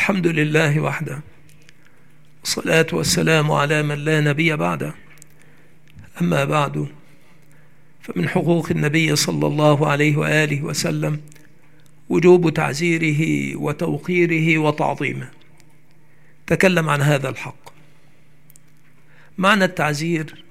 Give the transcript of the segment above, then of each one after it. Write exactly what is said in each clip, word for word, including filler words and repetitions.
الحمد لله وحده، والصلاة والسلام على من لا نبي بعده. أما بعد، فمن حقوق النبي صلى الله عليه وآله وسلم وجوب تعزيره وتوقيره وتعظيمه. تكلم عن هذا الحق. معنى التعزير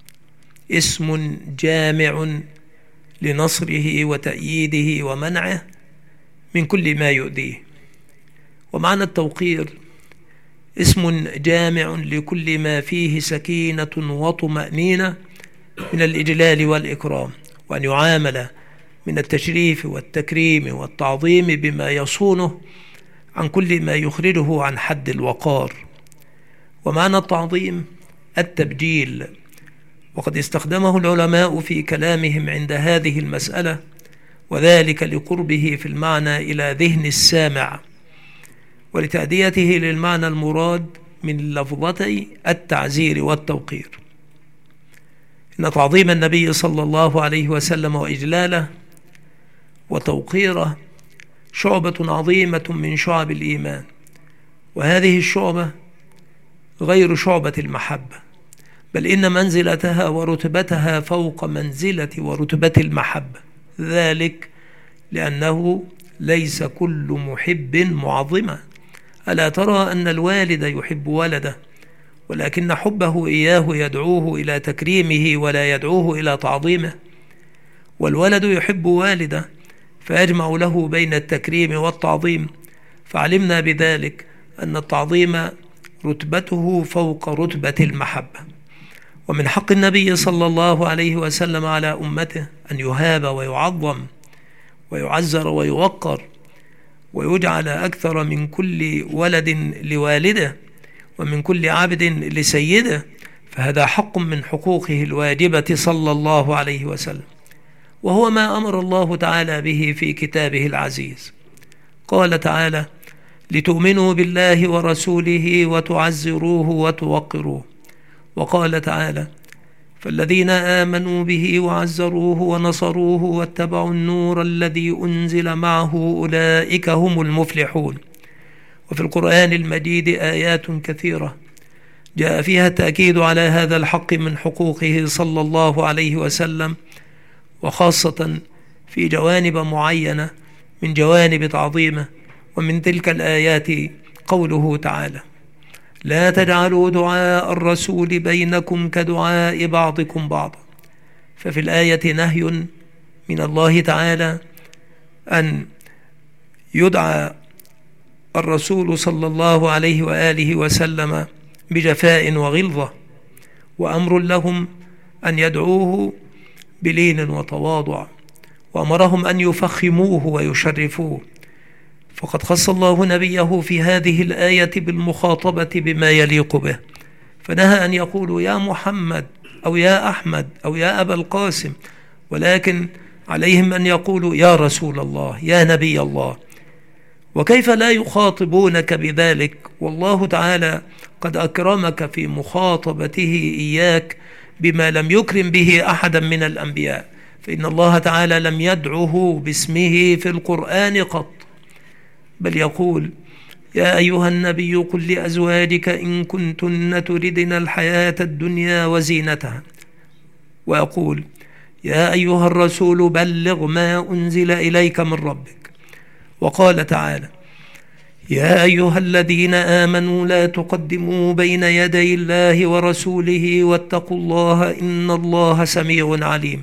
اسم جامع لنصره وتأييده ومنعه من كل ما يؤذيه. ومعنى التوقير اسم جامع لكل ما فيه سكينة وطمأنينة من الإجلال والإكرام، وأن يعامل من التشريف والتكريم والتعظيم بما يصونه عن كل ما يخرجه عن حد الوقار. ومعنى التعظيم التبجيل، وقد استخدمه العلماء في كلامهم عند هذه المسألة، وذلك لقربه في المعنى إلى ذهن السامع، ولتأديته للمعنى المراد من لفظتي التعزير والتوقير. إن تعظيم النبي صلى الله عليه وسلم وإجلاله وتوقيره شعبة عظيمة من شعب الإيمان، وهذه الشعبة غير شعبة المحبة، بل إن منزلتها ورتبتها فوق منزلة ورتبة المحبة، ذلك لأنه ليس كل محب معظما. ألا ترى أن الوالد يحب ولده، ولكن حبه إياه يدعوه إلى تكريمه ولا يدعوه إلى تعظيمه؟ والولد يحب والده فيجمع له بين التكريم والتعظيم، فعلمنا بذلك أن التعظيم رتبته فوق رتبة المحبة. ومن حق النبي صلى الله عليه وسلم على أمته أن يهاب ويعظم ويعزر ويوقر، ويجعل أكثر من كل ولد لوالده ومن كل عبد لسيده، فهذا حق من حقوقه الواجبة صلى الله عليه وسلم، وهو ما أمر الله تعالى به في كتابه العزيز. قال تعالى: لتؤمنوا بالله ورسوله وتعزروه وتوقروه. وقال تعالى: فالذين آمنوا به وعزروه ونصروه واتبعوا النور الذي أنزل معه أولئك هم المفلحون. وفي القرآن المجيد آيات كثيرة جاء فيها التأكيد على هذا الحق من حقوقه صلى الله عليه وسلم، وخاصة في جوانب معينة من جوانب تعظيمه. ومن تلك الآيات قوله تعالى: لا تجعلوا دعاء الرسول بينكم كدعاء بعضكم بعضا. ففي الآية نهي من الله تعالى أن يدعى الرسول صلى الله عليه وآله وسلم بجفاء وغلظة، وأمر لهم أن يدعوه بلين وتواضع، وأمرهم أن يفخموه ويشرفوه. فقد خص الله نبيه في هذه الآية بالمخاطبة بما يليق به، فنهى أن يقولوا يا محمد أو يا أحمد أو يا أبا القاسم، ولكن عليهم أن يقولوا يا رسول الله يا نبي الله. وكيف لا يخاطبونك بذلك والله تعالى قد أكرمك في مخاطبته إياك بما لم يكرم به أحدا من الأنبياء؟ فإن الله تعالى لم يدعه باسمه في القرآن قط، بل يقول: يا أيها النبي قل لأزواجك إن كنتن تردن الحياة الدنيا وزينتها، ويقول: يا أيها الرسول بلغ ما أنزل إليك من ربك. وقال تعالى: يا أيها الذين آمنوا لا تقدموا بين يدي الله ورسوله واتقوا الله إن الله سميع عليم.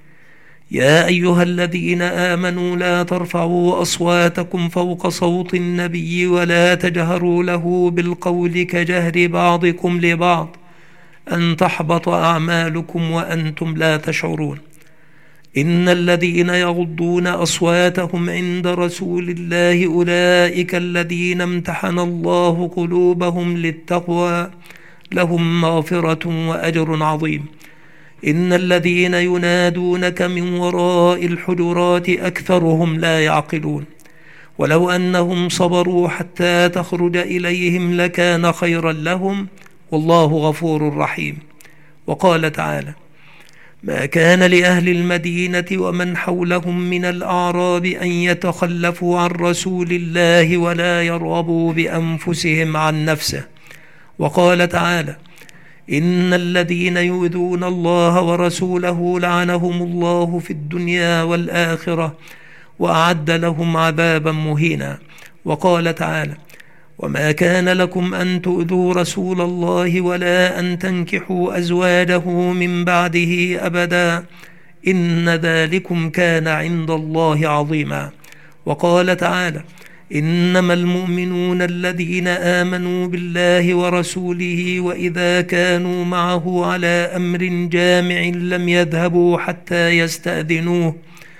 يا أيها الذين آمنوا لا ترفعوا أصواتكم فوق صوت النبي ولا تجهروا له بالقول كجهر بعضكم لبعض أن تحبط أعمالكم وأنتم لا تشعرون. إن الذين يغضون أصواتهم عند رسول الله أولئك الذين امتحن الله قلوبهم للتقوى لهم مغفرة وأجر عظيم. إن الذين ينادونك من وراء الحجرات أكثرهم لا يعقلون. ولو أنهم صبروا حتى تخرج إليهم لكان خيرا لهم والله غفور رحيم. وقال تعالى: ما كان لأهل المدينة ومن حولهم من الأعراب أن يتخلفوا عن رسول الله ولا يرغبوا بأنفسهم عن نفسه. وقال تعالى: إن الذين يؤذون الله ورسوله لعنهم الله في الدنيا والآخرة وأعد لهم عذابا مهينا. وقال تعالى: وما كان لكم أن تؤذوا رسول الله ولا أن تنكحوا أزواجه من بعده أبدا إن ذلكم كان عند الله عظيما. وقال تعالى: إنما المؤمنون الذين آمنوا بالله ورسوله وإذا كانوا معه على أمر جامع لم يذهبوا حتى يستأذنوه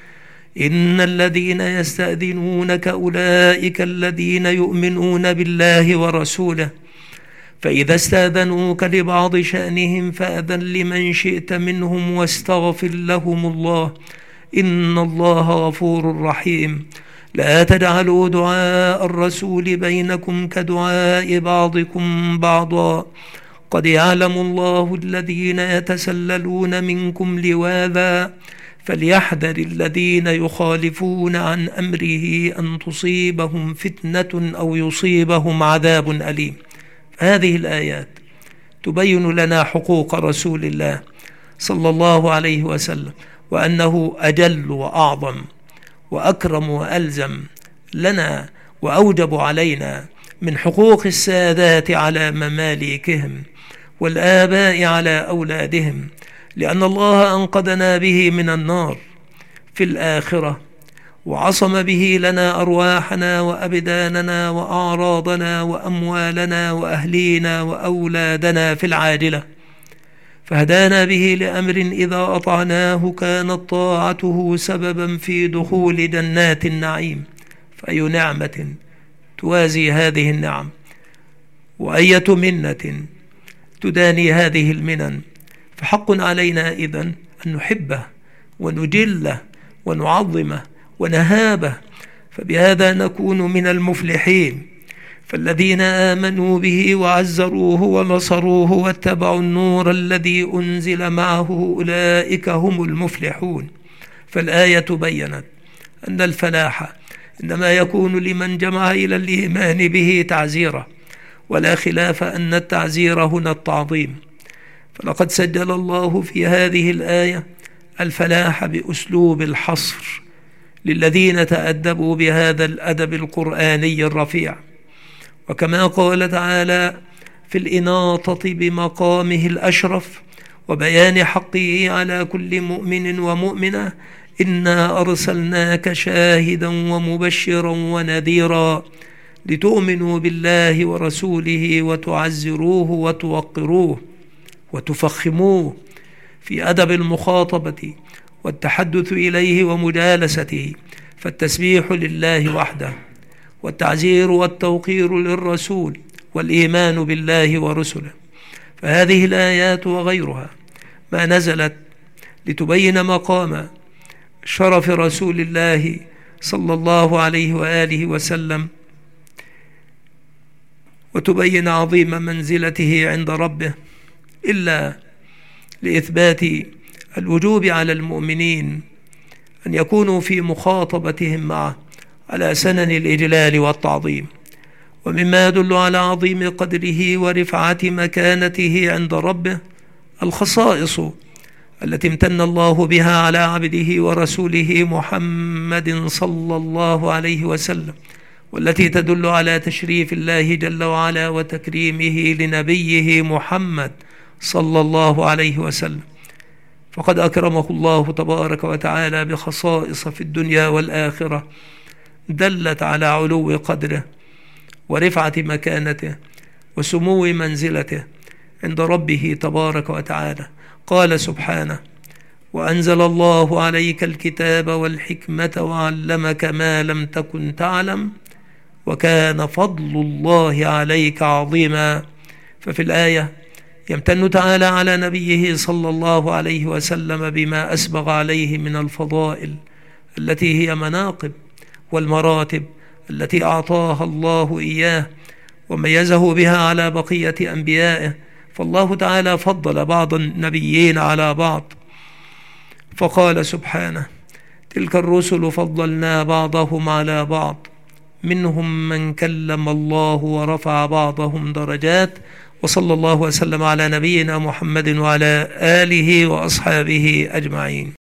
إن الذين يستأذنونك أولئك الذين يؤمنون بالله ورسوله فإذا استأذنوك لبعض شأنهم فأذن لمن شئت منهم واستغفر لهم الله إن الله غفور رحيم. لا تجعلوا دعاء الرسول بينكم كدعاء بعضكم بعضا قد يعلم الله الذين يتسللون منكم لواذا فليحذر الذين يخالفون عن أمره أن تصيبهم فتنة أو يصيبهم عذاب أليم. هذه الآيات تبين لنا حقوق رسول الله صلى الله عليه وسلم، وأنه أجل وأعظم وأكرم وألزم لنا وأوجب علينا من حقوق السادات على مماليكهم والآباء على أولادهم، لأن الله أنقذنا به من النار في الآخرة وعصم به لنا أرواحنا وأبداننا وأعراضنا وأموالنا وأهلينا وأولادنا في العاجلة، فهدانا به لأمر إذا أطعناه كانت طاعته سببا في دخول جنات النعيم. فأي نعمة توازي هذه النعم، وأية منة تداني هذه المنن، فحق علينا إذن أن نحبه ونجله ونعظمه ونهابه، فبهذا نكون من المفلحين. فالذين آمنوا به وعزروه ونصروه واتبعوا النور الذي أنزل معه أولئك هم المفلحون. فالآية بيّنت أن الفلاح إنما يكون لمن جمع إلى الإيمان به تعزيره، ولا خلاف أن التعزير هنا التعظيم. فلقد سجل الله في هذه الآية الفلاح بأسلوب الحصر للذين تأدبوا بهذا الأدب القرآني الرفيع. وكما قال تعالى في الإناطة بمقامه الأشرف وبيان حقه على كل مؤمن ومؤمنة: إنا أرسلناك شاهدا ومبشرا ونذيرا لتؤمنوا بالله ورسوله وتعزروه وتوقروه وتفخموه في أدب المخاطبة والتحدث إليه ومجالسته. فالتسبيح لله وحده، والتعزير والتوقير للرسول، والإيمان بالله ورسله. فهذه الآيات وغيرها ما نزلت لتبين مقام شرف رسول الله صلى الله عليه وآله وسلم، وتبين عظيم منزلته عند ربه، إلا لإثبات الوجوب على المؤمنين أن يكونوا في مخاطبتهم معه على سنن الإجلال والتعظيم. ومما يدل على عظيم قدره ورفعة مكانته عند ربه الخصائص التي امتن الله بها على عبده ورسوله محمد صلى الله عليه وسلم، والتي تدل على تشريف الله جل وعلا وتكريمه لنبيه محمد صلى الله عليه وسلم. فقد أكرمه الله تبارك وتعالى بخصائص في الدنيا والآخرة دلت على علو قدره ورفعة مكانته وسمو منزلته عند ربه تبارك وتعالى. قال سبحانه: وأنزل الله عليك الكتاب والحكمة وعلمك ما لم تكن تعلم وكان فضل الله عليك عظيما. ففي الآية يمتن تعالى على نبيه صلى الله عليه وسلم بما أسبغ عليه من الفضائل التي هي مناقب والمراتب التي أعطاها الله إياه وميزه بها على بقية أنبيائه. فالله تعالى فضل بعض النبيين على بعض فقال سبحانه: تلك الرسل فضلنا بعضهم على بعض، منهم من كلم الله ورفع بعضهم درجات. وصلى الله وسلم على نبينا محمد وعلى آله وأصحابه أجمعين.